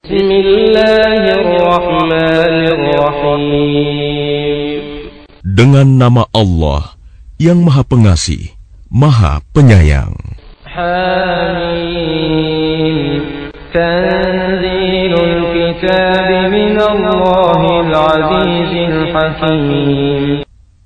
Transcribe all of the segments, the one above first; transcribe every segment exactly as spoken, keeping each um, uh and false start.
Bismillahirrahmanirrahim. Dengan nama Allah yang Maha Pengasih, Maha Penyayang. Hamim. Tanzilul kitab minallahil azizil hakim.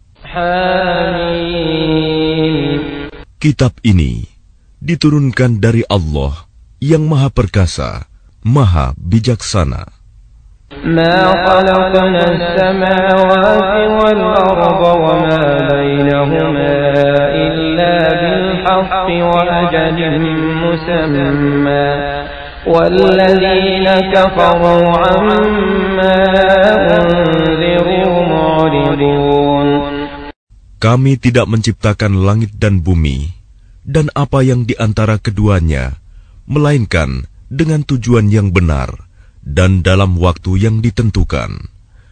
Hamim. Kitab ini diturunkan dari Allah yang Maha Perkasa, Maha Bijaksana. Ma khalaqna as-samawati wal arda wa ma bainahuma illa bil haqqi wa ajalin musamma walladzina kafaru amma unziru mu'ridun. Kami tidak menciptakan langit dan bumi dan apa yang di antara keduanya, melainkan dengan tujuan yang benar dan dalam waktu yang ditentukan.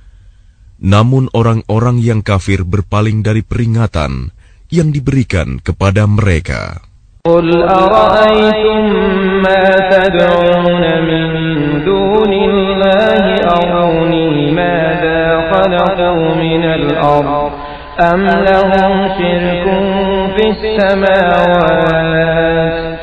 Namun orang-orang yang kafir berpaling dari peringatan yang diberikan kepada mereka. Qul ara'aytum ma tad'una min dunillahi aruni madza khalaqu minal ardh am lahum shirkun fis samawati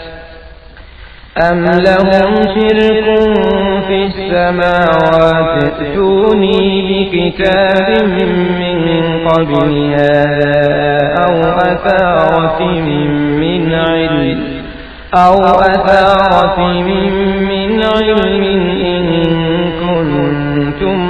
أم لهم شرك في السماوات ائتوني بكتاب من قبل هذا أو أثارة من علم أو أثارة من علم إن كنتم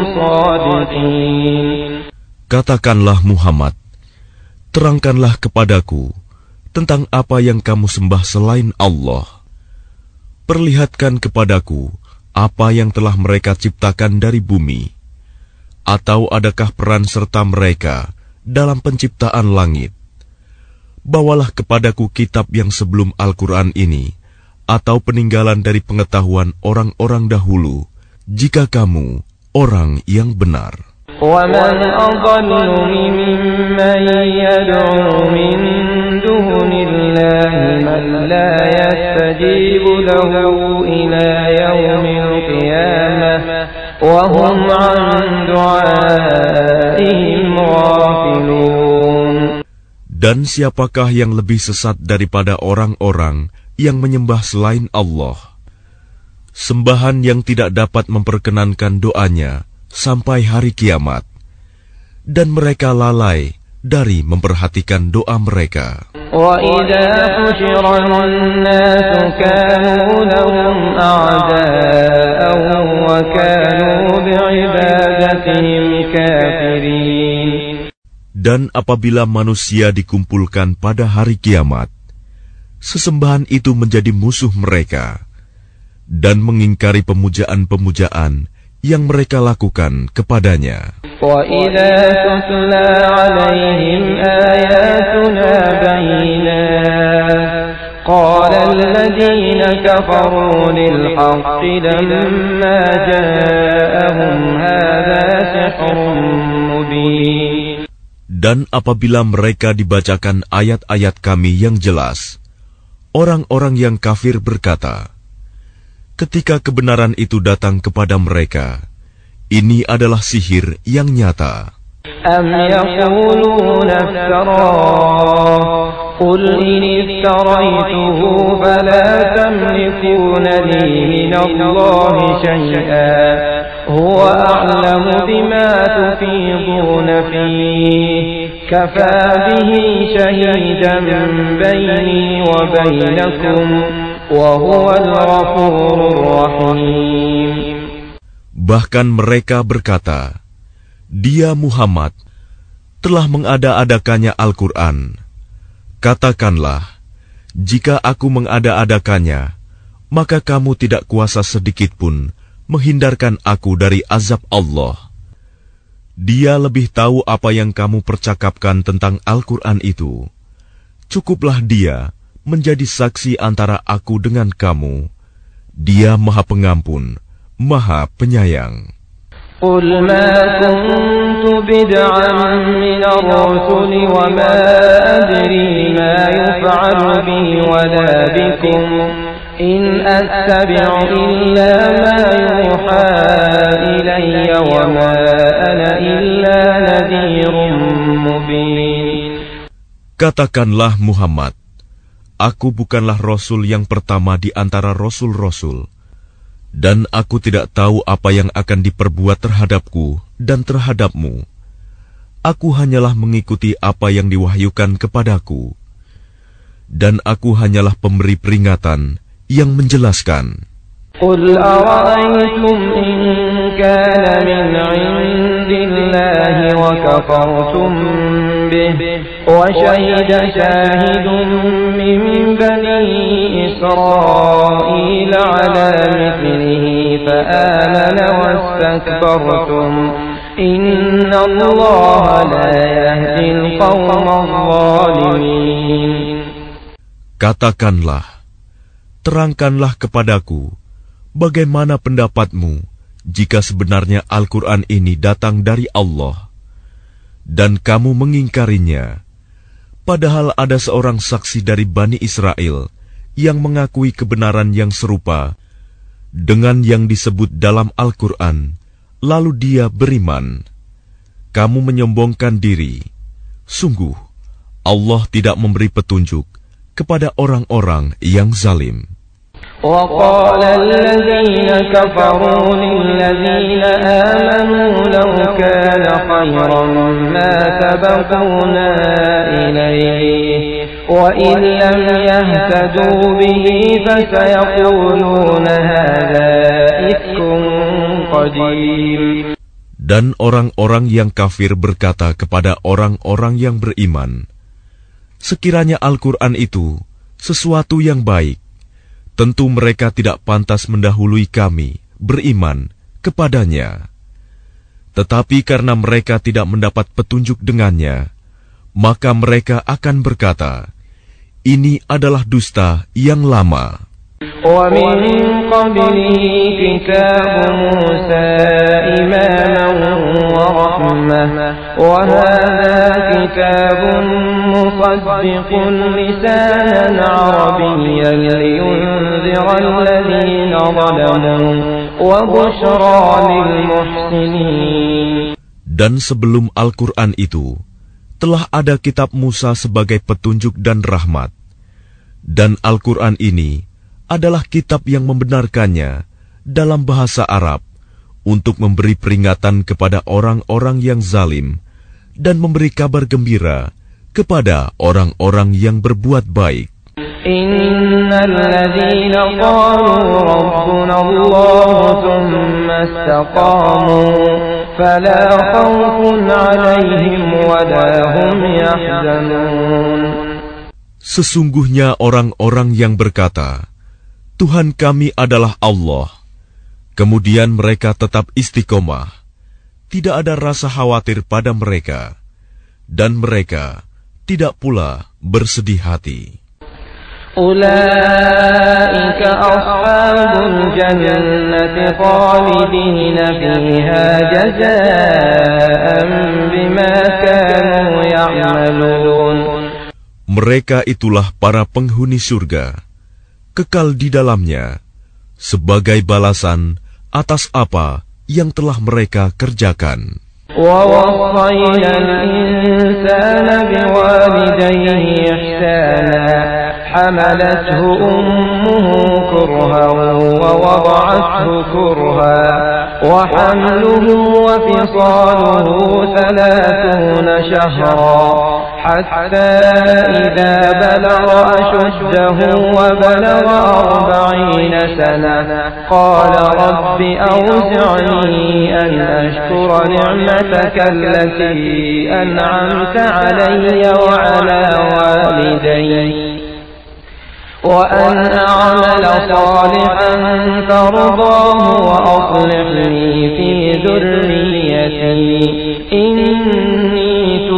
صادقين. Katakanlah Muhammad, terangkanlah kepadaku tentang apa yang kamu sembah selain Allah. Perlihatkan kepadaku apa yang telah mereka ciptakan dari bumi. Atau adakah peran serta mereka dalam penciptaan langit? Bawalah kepadaku kitab yang sebelum Al-Quran ini, atau peninggalan dari pengetahuan orang-orang dahulu, jika kamu orang yang benar. وَمَنْ أَضَلُّ مِمَّنْ يَدْعُو مِنْ دُونِ اللَّهِ مَنْ لَا يَسْتَجِيبُ لَهُ إِلَى يَوْمِ الْقِيَامَةِ وَهُمْ عَنْ دُعَائِهِمْ غَافِلُونَ. Dan siapakah yang lebih sesat daripada orang-orang yang menyembah selain Allah? Sembahan yang tidak dapat memperkenankan doanya sampai hari kiamat, dan mereka lalai dari memperhatikan doa mereka. وَإِذَا حُشِرَ النَّاسُ كَانُوا لَهُمْ أَعْدَاءً وَكَانُوا بِعِبَادَتِهِمْ كَافِرِينَ. Dan apabila manusia dikumpulkan pada hari kiamat, sesembahan itu menjadi musuh mereka, dan mengingkari pemujaan-pemujaan yang mereka lakukan kepadanya. وَإِذَا تُتْلَى عَلَيْهِمْ آيَاتُنَا بَيِّنَاتٍ قَالَ الَّذِينَ كَفَرُوا لِلْحَقِّ لَمَّا جَاءَهُمْ هَذَا سِحْرٌ مُبِينٌ. Dan apabila mereka dibacakan ayat-ayat kami yang jelas, orang-orang yang kafir berkata, ketika kebenaran itu datang kepada mereka, ini adalah sihir yang nyata. Am yaquluna iftarah, qul in iftaraituhu fala tamlikuna li minallahi shay'an, huwa a'lamu bima tufiduna fihi, kafa bihi shahidan bayni wa bainakum. Bahkan mereka berkata, dia Muhammad telah mengada-adakannya Al-Quran. Katakanlah, jika aku mengada-adakannya, maka kamu tidak kuasa sedikit pun menghindarkan aku dari azab Allah. Dia lebih tahu apa yang kamu percakapkan tentang Al-Quran itu. Cukuplah dia menjadi saksi antara aku dengan kamu. Dia Maha Pengampun, Maha Penyayang. Qul ma kuntu bid'an minar rusuli wa ma adri ma yuf'alu bi wala bikum In attabi'u illa ma yuha ilayya wa ma ana illa nadhirun mubin. Katakanlah Muhammad, aku bukanlah Rasul yang pertama di antara Rasul-Rasul, dan aku tidak tahu apa yang akan diperbuat terhadapku dan terhadapmu. Aku hanyalah mengikuti apa yang diwahyukan kepadaku, dan aku hanyalah pemberi peringatan yang menjelaskan. Qul ara'aytum in kana min 'indillahi wa kafartum bihi wa shahida shahidun min bani Israil 'ala mithlihi fa amana wastakbartum inna Allaha la yahdi al-qawma adh-dhalimin. Katakanlah, terangkanlah kepadaku bagaimana pendapatmu jika sebenarnya Al-Quran ini datang dari Allah dan kamu mengingkarinya, padahal ada seorang saksi dari Bani Israel yang mengakui kebenaran yang serupa dengan yang disebut dalam Al-Quran, lalu dia beriman. Kamu menyombongkan diri. Sungguh, Allah tidak memberi petunjuk kepada orang-orang yang zalim. وَقَالَ الَّذِينَ كَفَرُوا لِلَّذِينَ آمَنُوا لَوْ كَانَ خَيْرًا مَا سَبَقُونَا إِلَيْهِ وَإِنْ لَمْ يَهْتَدُوا بِهِ فَسَيَقُولُونَ هَذَا إِفْكٌ قَدِيمٌ. Dan orang-orang yang kafir berkata kepada orang-orang yang beriman, sekiranya Al-Quran itu sesuatu yang baik, tentu mereka tidak pantas mendahului kami beriman kepadanya. Tetapi karena mereka tidak mendapat petunjuk dengannya, maka mereka akan berkata, ini adalah dusta yang lama. وَمِن قَبْلِهِ كِتَابُ مُوسَى إِمَامًا وَرَحْمَةً وَهَذَا كِتَابٌ مُصَدِّقٌ لِسَانًا عَرَبِيًّا لِيُنذِرَ الَّذِينَ ظَلَمُوا وَبُشْرَى لِلْمُحْسِنِينَ. Dan sebelum Al-Quran itu, telah ada kitab Musa sebagai petunjuk dan rahmat. Dan Al-Quran ini adalah kitab yang membenarkannya dalam bahasa Arab untuk memberi peringatan kepada orang-orang yang zalim dan memberi kabar gembira kepada orang-orang yang berbuat baik. Innal ladzina qalu rabbuna Allah thumma istaqamu fala khawfun 'alaihim wa la hum yahzanun. Sesungguhnya orang-orang yang berkata, Tuhan kami adalah Allah, kemudian mereka tetap istiqomah, tidak ada rasa khawatir pada mereka, dan mereka tidak pula bersedih hati. Ulaika ashabul jannati khalidina fiha jazaa'an bima kanu ya'malun. Mereka itulah para penghuni surga, kekal di dalamnya, sebagai balasan atas apa yang telah mereka kerjakan. وَوَصَّيْنَا الْإِنسَانَ بِوَالِدَيْهِ إِحْسَانًا حَمَلَتْهُ أُمُّهُ كُرْهًا وَوَضَعَتْهُ كُرْهًا وَحَمْلُهُ وَفِصَالُهُ ثَلَاثُونَ شَهْرًا حتى إذا بلغ أشده وبلغ أربعين سنة قال رب أوزعني أن أشكر نعمتك التي أنعمت علي وعلى والدي وأن أعمل صالحا ترضاه وأصلح لي في ذريتي إني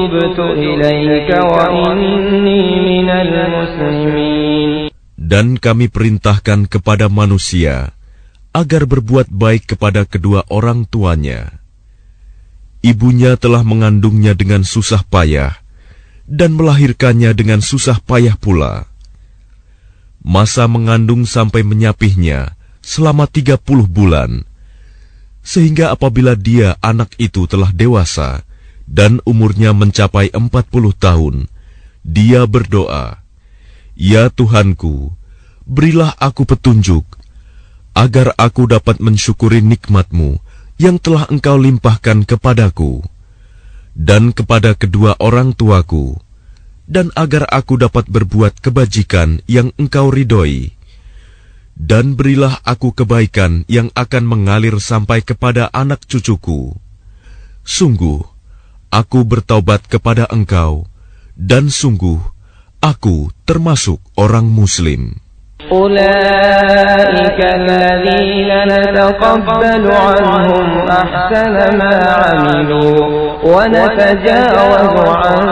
Dan kami perintahkan kepada manusia agar berbuat baik kepada kedua orang tuanya. Ibunya telah mengandungnya dengan susah payah dan melahirkannya dengan susah payah pula. masa mengandung sampai menyapihnya selama tiga puluh bulan, sehingga apabila dia anak itu telah dewasa dan umurnya mencapai empat puluh tahun, dia berdoa, "Ya Tuhanku, berilah aku petunjuk, agar aku dapat mensyukuri nikmat-Mu yang telah Engkau limpahkan kepadaku, dan kepada kedua orang tuaku, dan agar aku dapat berbuat kebajikan yang Engkau ridhoi. Dan berilah aku kebaikan yang akan mengalir sampai kepada anak cucuku. Sungguh, aku bertaubat kepada Engkau, dan sungguh, aku termasuk orang Muslim." أولئك الذين نتقبل عنهم أحسن ما عملوا ونتجاوز عن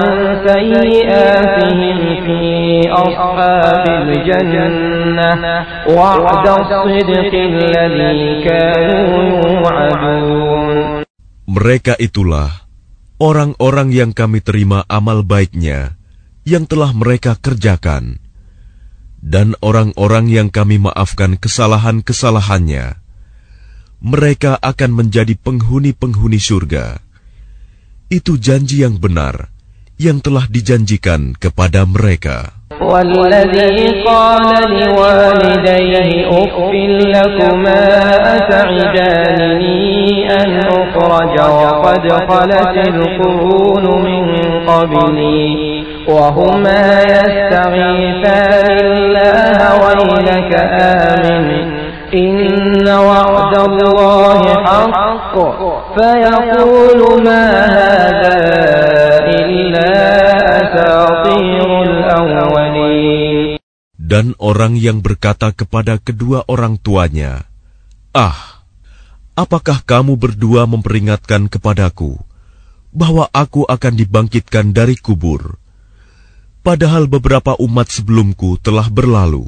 سيئاتهم في أصحاب الجنة وعد الصدق الذي كانوا يوعدون. Mereka itulah orang-orang yang kami terima amal baiknya yang telah mereka kerjakan, dan orang-orang yang kami maafkan kesalahan-kesalahannya, mereka akan menjadi penghuni-penghuni surga. Itu janji yang benar yang telah dijanjikan kepada mereka. وَالَّذِي قَالَ لِوَالِدَيْهِ أُفٍّ لَكُمَا أَتَعِدَانِنِي أَنْ أُخْرَجَ وَقَدْ خَلَتِ الْقُرُونُ مِنْ قَبْلِي وَهُمَا يَسْتَغِيثَانِ اللَّهَ وَيْلَكَ آمِنْ إِنَّ وَعْدَ اللَّهِ حَقٌّ فَيَقُولُ مَا هَذَا إِلَّا أَسَاطِيرُ الْأَوَّلِينَ. Dan orang yang berkata kepada kedua orang tuanya, "Ah, apakah kamu berdua memperingatkan kepadaku bahwa aku akan dibangkitkan dari kubur, padahal beberapa umat sebelumku telah berlalu?"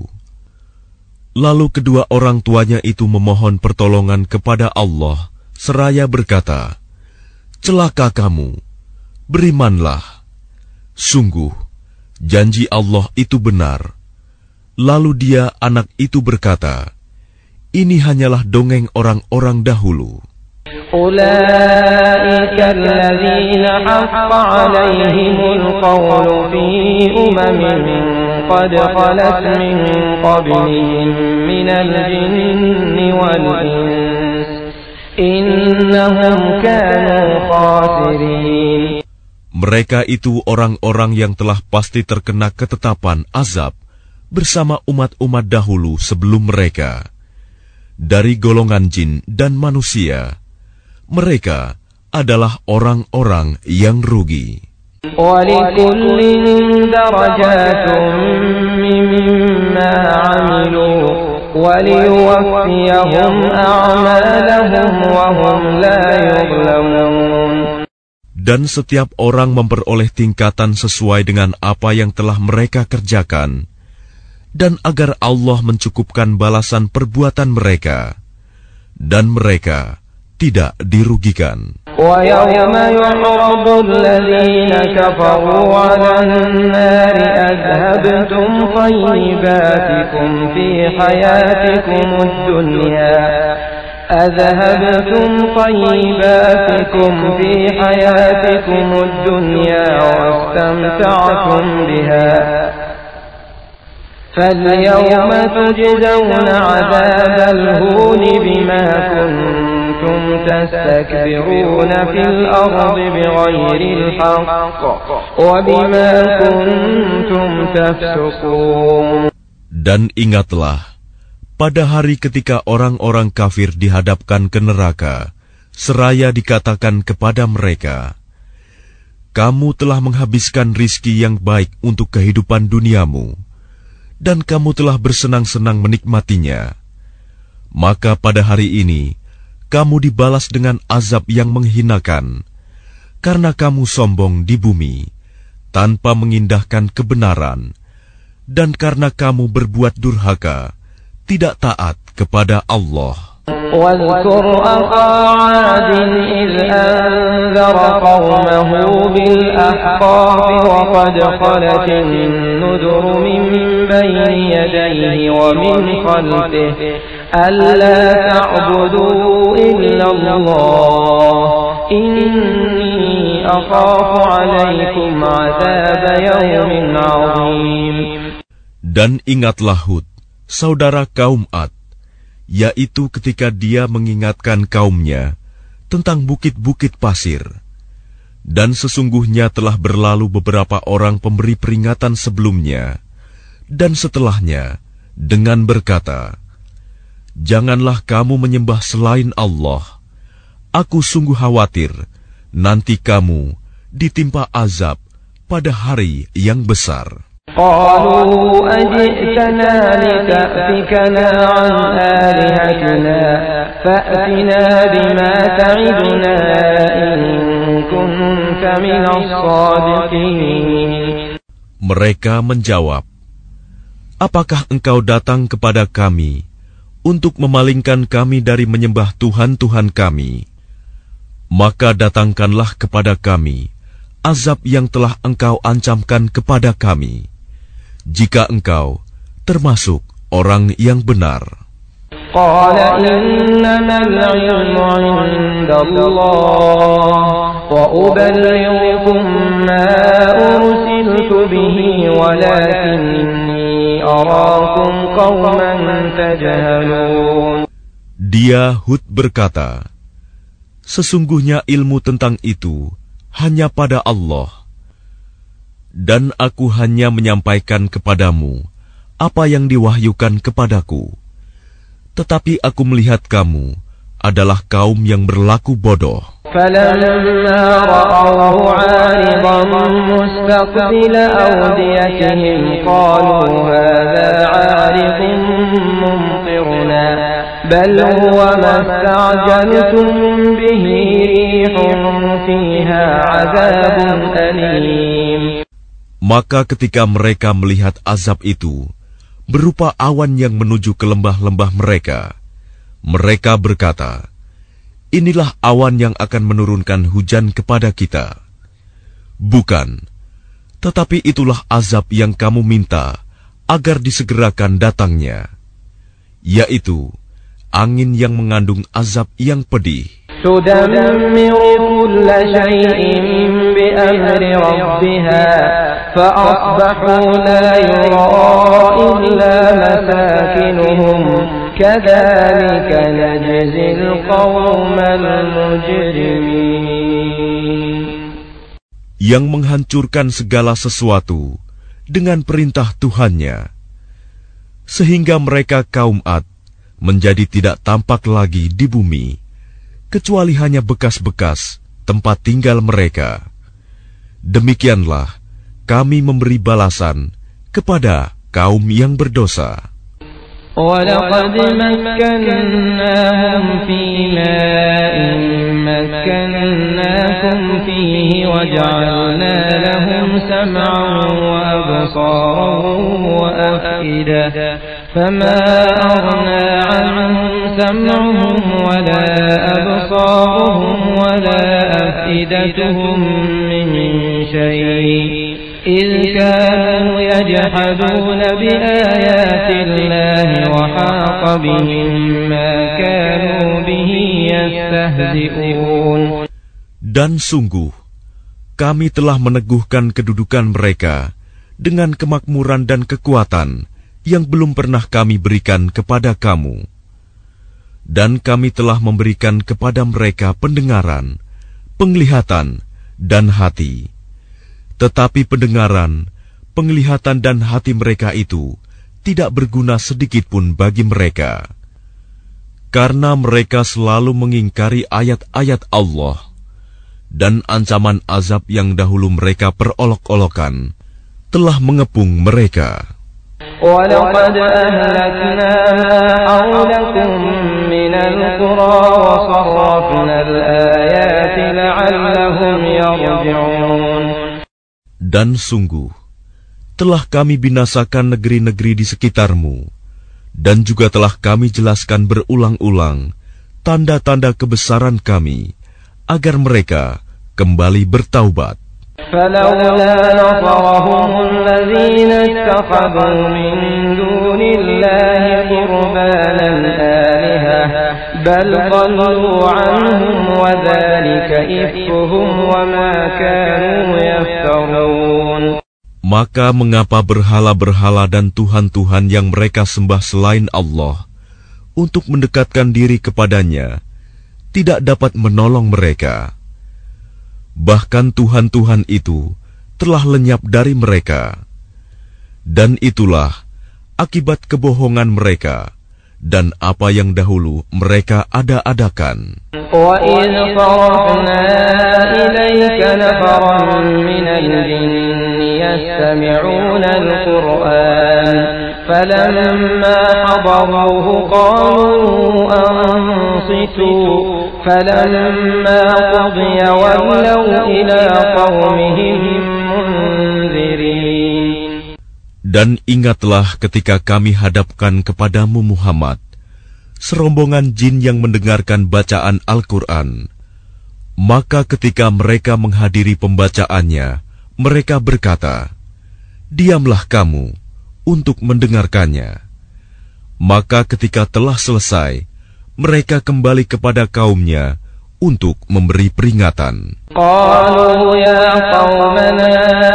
Lalu kedua orang tuanya itu memohon pertolongan kepada Allah, seraya berkata, "Celaka kamu, berimanlah. Sungguh, janji Allah itu benar." Lalu dia, anak itu berkata, "Ini hanyalah dongeng orang-orang dahulu." أولئك الذين حق عليهم القول في أمم قد خلت من قبلهم من الجن والإنس إنهم كانوا خاسرين. Mereka itu orang-orang yang telah pasti terkena ketetapan azab bersama umat-umat dahulu sebelum mereka, dari golongan jin dan manusia. Mereka adalah orang-orang yang rugi. وَلِكُلٍّ دَرَجَاتٌ مِّمَّا عَمِلُوا وَلِيُوَفِّيَهُمْ أَعْمَالَهُمْ وَهُمْ لَا يُظْلَمُونَ. Dan setiap orang memperoleh tingkatan sesuai dengan apa yang telah mereka kerjakan, dan agar Allah mencukupkan balasan perbuatan mereka, dan mereka tidak dirugikan. وَيَوْمَ يُعْرَضُ الَّذِينَ كَفَرُوا عَلَى النَّارِ أَذْهَبْتُمْ طَيِّبَاتِكُمْ فِي حَيَاتِكُمُ الدُّنْيَا أَذْهَبْتُمْ طَيِّبَاتِكُمْ فِي حَيَاتِكُمُ الدُّنْيَا وَاسْتَمْتَعْتُمْ بِهَا فَالْيَوْمَ تُجْزَوْنَ عَذَابَ الْهُونِ بِمَا كُنتُمْ تَسْتَكْبِرُونَ فِي الْأَرْضِ بِغَيْرِ الْحَقِّ وَبِمَا كُنتُمْ تَفْسُقُونَ. Dan ingatlah, pada hari ketika orang-orang kafir dihadapkan ke neraka, seraya dikatakan kepada mereka, "Kamu telah menghabiskan rizki yang baik untuk kehidupan duniamu, dan kamu telah bersenang-senang menikmatinya. Maka pada hari ini, kamu dibalas dengan azab yang menghinakan, karena kamu sombong di bumi, tanpa mengindahkan kebenaran, dan karena kamu berbuat durhaka, tidak taat kepada Allah." واذكر أخا عاد إذ أنذر قومه بالأحقاف وقد خلت النذر من بين يديه ومن خلفه ألا تعبدوا إلا الله إني أخاف عليكم عذاب يوم عظيم. Dan ingatlah Hud, saudara kaum Ad, yaitu ketika dia mengingatkan kaumnya tentang bukit-bukit pasir. Dan sesungguhnya telah berlalu beberapa orang pemberi peringatan sebelumnya dan setelahnya dengan berkata, janganlah kamu menyembah selain Allah. Aku sungguh khawatir nanti kamu ditimpa azab pada hari yang besar. قالوا أجئتنا لتأفكنا عن آلهتنا فأتنا بما تعدنا إن كنت من الصادقين. Mereka menjawab, apakah engkau datang kepada kami untuk memalingkan kami dari menyembah Tuhan-Tuhan kami? Maka datangkanlah kepada kami azab yang telah engkau ancamkan kepada kami, jika engkau termasuk orang yang benar. Qala innamal ilmu 'indallah wa uballighukum ma ursiltu bihi walakinni araakum qauman tajhalun. Dia Hud berkata, sesungguhnya ilmu tentang itu hanya pada Allah, dan aku hanya menyampaikan kepadamu apa yang diwahyukan kepadaku. Tetapi aku melihat kamu adalah kaum yang berlaku bodoh. فَلَمَّا رَأَوْهُ عَارِضًا مُسْتَقْبِلَ أَوْدِيَتِهِمْ قَالُوا هَذَا عَارِضٌ مُمْطِرُنَا بَلْ هُوَ مَا اسْتَعْجَلْتُمْ بِهِ رِيحٌ فِيهَا عَذَابٌ أَلِيمٌ. Maka ketika mereka melihat azab itu berupa awan yang menuju ke lembah-lembah mereka, mereka berkata, inilah awan yang akan menurunkan hujan kepada kita. Bukan, tetapi itulah azab yang kamu minta agar disegerakan datangnya, yaitu angin yang mengandung azab yang pedih. تدمر كل شيء بأمر ربها فأصبحوا لا يرى إلا مساكنهم كذلك نجزي القوم المجرمين. Yang menghancurkan segala sesuatu dengan perintah Tuhannya, sehingga mereka kaum Ad menjadi tidak tampak lagi di bumi, kecuali hanya bekas-bekas tempat tinggal mereka. Demikianlah kami memberi balasan kepada kaum yang berdosa. وَلَقَدْ مَكَّنَّاهُمْ فِي مَاءٍ مَكَّنَّاكُمْ فِيهِ وَجَعَلْنَا لَهُمْ سَمْعًا وَأَبْصَارًا وَأَفْئِدَةً فَمَا أَغْنَى عَنْهُمْ سَمْعُهُمْ وَلَا أَبْصَارُهُمْ وَلَا أَفْئِدَتُهُمْ مِنْ شَيْءٍ إِذْ كَانُوا يَجْحَدُونَ بِآيَاتِ اللَّهِ وَحَاقَ بِهِمْ مَا كَانُوا بِهِ يَسْتَهْزِئُونَ. Dan sungguh, kami telah meneguhkan kedudukan mereka dengan kemakmuran dan kekuatan yang belum pernah kami berikan kepada kamu. Dan kami telah memberikan kepada mereka pendengaran, penglihatan, dan hati. Tetapi pendengaran, penglihatan dan hati mereka itu tidak berguna sedikit pun bagi mereka. Karena mereka selalu mengingkari ayat-ayat Allah, dan ancaman azab yang dahulu mereka perolok-olokan telah mengepung mereka. وَلَقَدْ أَهْلَكْنَا مَا حَوْلَكُمْ مِنَ الْقُرَى وَصَرَّفْنَا الْآيَاتِ لَعَلَّهُمْ يَرْجِعُونَ. Dan sungguh, telah kami binasakan negeri-negeri di sekitarmu, dan juga telah kami jelaskan berulang-ulang tanda-tanda kebesaran kami, agar mereka kembali bertaubat. فلولا نصرهم الذين اتخذوا من دون الله قربانا آلهة بل ضلوا عنهم وذلك إفكهم وما كانوا يفترون. Maka mengapa berhala-berhala dan tuhan-tuhan yang mereka sembah selain Allah untuk mendekatkan diri kepadanya tidak dapat menolong mereka? Bahkan tuhan-tuhan itu telah lenyap dari mereka. Dan itulah akibat kebohongan mereka dan apa yang dahulu mereka ada-adakan. وَإِذْ صَرَفْنَا إِلَيْكَ نَفَرًا مِنَ الْجِنِّ يَسْتَمِعُونَ الْقُرْآنَ فَلَمَّا حَضَرُوهُ قَالُوا أَنصِتُوا فَلَمَّا قُضِيَ وَلَّوْا إِلَى قَوْمِهِمْ مُنذِرِينَ. Dan ingatlah ketika kami hadapkan kepadamu Muhammad serombongan jin yang mendengarkan bacaan Al-Quran. Maka ketika mereka menghadiri pembacaannya, mereka berkata, "Diamlah kamu untuk mendengarkannya." Maka ketika telah selesai, mereka kembali kepada kaumnya untuk memberi peringatan. Qalu ya qaumana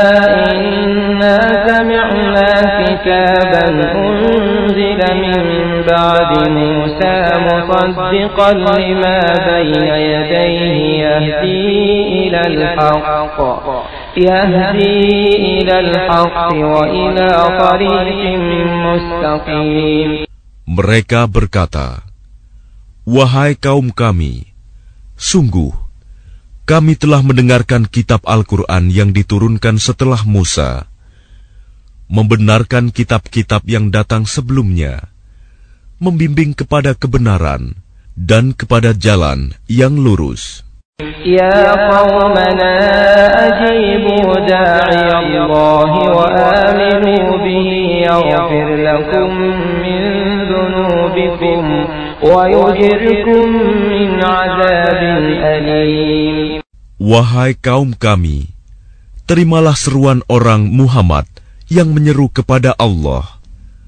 inna sami'na kitaban unzila min ba'di Musa musaddiqan lima bayna yadayhi yahdi ila al-haqq yahdi ila al-haqq wa ila tariqin mustaqim. Mereka berkata, "Wahai kaum kami, sungguh kami telah mendengarkan kitab Al-Quran yang diturunkan setelah Musa, membenarkan kitab-kitab yang datang sebelumnya, membimbing kepada kebenaran dan kepada jalan yang lurus." Ya qaumana ajibu da'i Allah wa aminu bihi yaghfir lakum min dhunubikum wa yujirkum min azabin alim. Wahai kaum kami, terimalah seruan orang Muhammad yang menyeru kepada Allah,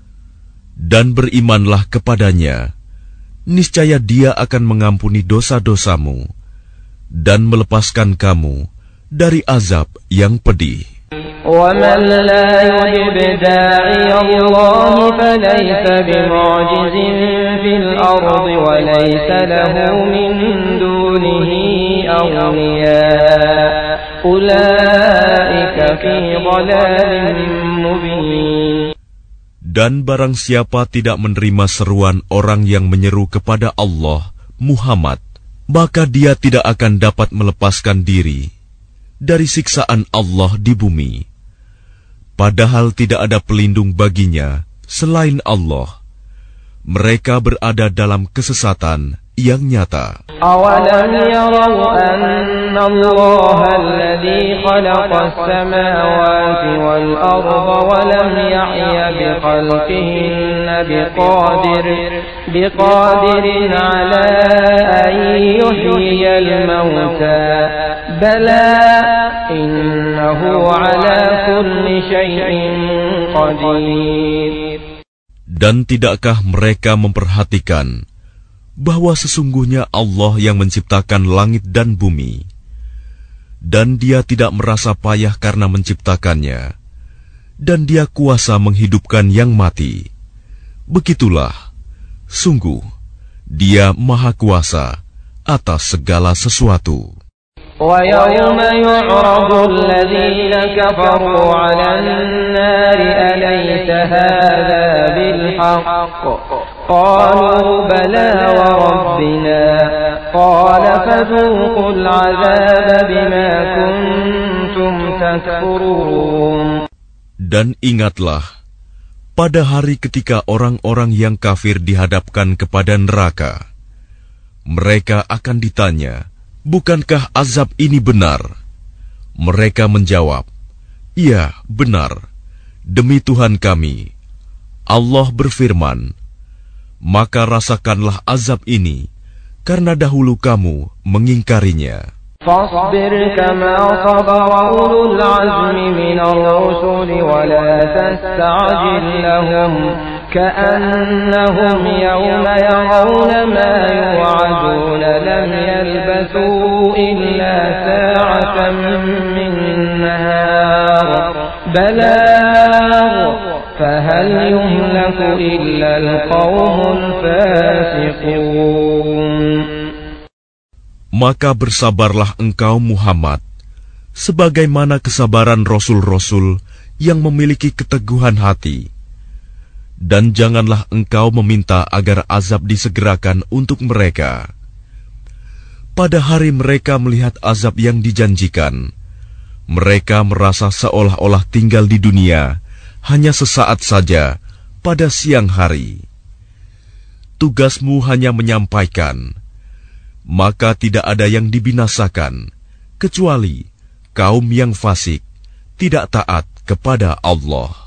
dan berimanlah kepadanya, niscaya Dia akan mengampuni dosa-dosamu dan melepaskan kamu dari azab yang pedih. وَمَنْ لَا يُجِبْ دَاعِيَ اللَّهِ فَلَيْسَ بِمُعْجِزٍ فِي الْأَرْضِ وَلَيْسَ لَهُ مِنْ دُونِهِ أَوْلِيَاءُ أُولَئِكَ فِي ضَلَالٍ مُبِينٍ. Dan barang siapa tidak menerima seruan orang yang menyeru kepada Allah, Muhammad, maka dia tidak akan dapat melepaskan diri dari siksaan Allah di bumi. Padahal tidak ada pelindung baginya selain Allah. Mereka berada dalam kesesatan yang nyata. أَوَلَمْ يَرَوْا أَنَّ اللَّهَ الَّذِي خَلَقَ السَّمَاوَاتِ وَالْأَرْضَ وَلَمْ يَعْيَ بِخَلْقِهِنَّ بِقَادِرٍ بِقَادِرٍ عَلَى أَن يُحْيِيَ الْمَوْتَى بَلَى إِنَّهُ عَلَى كُلِّ شَيْءٍ قَدِيرٌ. Dan tidakkah mereka memperhatikan bahwa sesungguhnya Allah yang menciptakan langit dan bumi, dan Dia tidak merasa payah karena menciptakannya, dan Dia kuasa menghidupkan yang mati. Begitulah, sungguh Dia Maha Kuasa atas segala sesuatu. وَيَوْمَ يُعْرَضُ الَّذِينَ كَفَرُوا عَلَى النَّارِ أَلَيْسَ هَذَا بِالْحَقِّ قَالُوا بَلَى وَرَبِّنَا قَالَ فَذُوقُوا الْعَذَابَ بِمَا كُنتُمْ تَكْفُرُونَ. Dan ingatlah, pada hari ketika orang-orang yang kafir dihadapkan kepada neraka, mereka akan ditanya, "Bukankah azab ini benar?" Mereka menjawab, "Ya, benar. Demi Tuhan kami." Allah berfirman, "Maka rasakanlah azab ini karena dahulu kamu mengingkarinya. فاصبر كما صبر أولو العزم من الرسل ولا تستعجل لهم كأنهم يوم يرون ما يوعدون لم يلبثوا إلا ساعة من نهار بلاغ فهل يهلك إلا القوم الفاسقون. Maka bersabarlah engkau Muhammad, sebagaimana kesabaran Rasul-Rasul yang memiliki keteguhan hati. Dan janganlah engkau meminta agar azab disegerakan untuk mereka. Pada hari mereka melihat azab yang dijanjikan, mereka merasa seolah-olah tinggal di dunia hanya sesaat saja pada siang hari. Tugasmu hanya menyampaikan, maka tidak ada yang dibinasakan, kecuali kaum yang fasik, tidak taat kepada Allah.